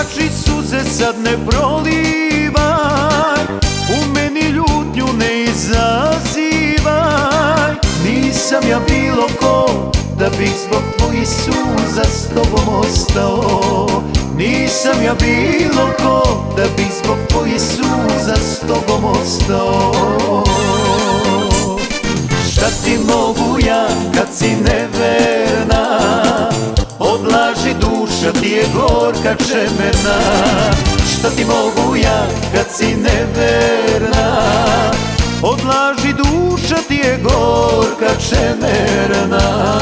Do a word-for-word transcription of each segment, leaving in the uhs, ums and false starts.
Znači suze sad ne prolivaj, u meni ljutnju ne izazivaj. Nisam ja bilo ko da bih zbog tvojih suza s tobom ostao. Nisam ja bilo ko da bih zbog tvojih suza s tobom ostao. Šta ti mogu ja kad si neverna, od laži duša ti je gorka čemerna. Šta ti mogu ja kad si neverna, od laži duša ti je gorka čemerna.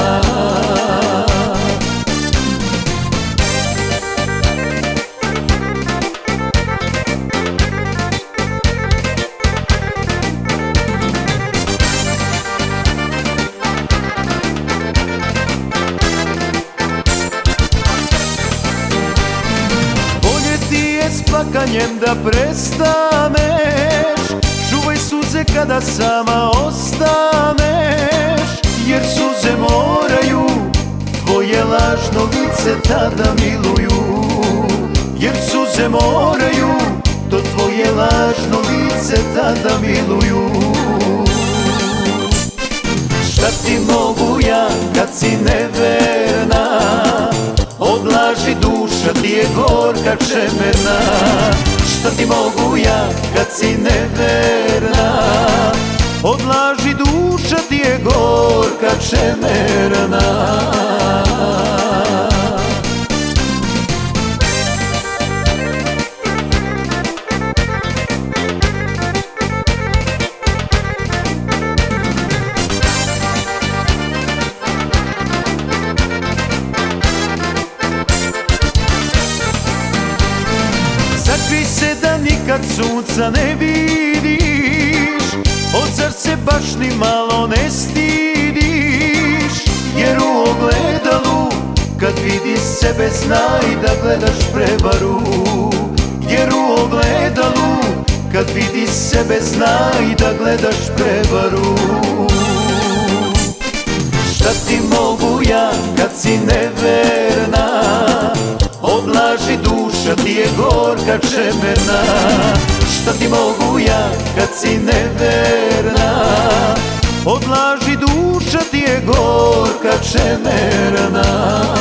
S plakanjem da prestaneš, čuvaj suze kada sama ostaneš. Jer suze moraju, tvoje lažno lice tada miluju. Jer suze moraju, to tvoje lažno lice tada miluju. Šta ti mogu ja kad si neverna, od laži duša ti je gorka čemerna. Šta ti mogu ja kad si neverna, od laži duša ti je gorka čemerna. Sakri se da nikad sunca ne vidiš, od zar se baš ni malo ne stidiš. Jer u ogledalu kad vidiš sebe znaj da gledaš prevaru. Jer u ogledalu kad vidiš sebe znaj da gledaš prevaru. Šta ti mogu ja kad si neverna, od laži duša ti je gorka čemerna. Šta ti mogu ja kad si neverna, od laži duša ti je gorka čemerna.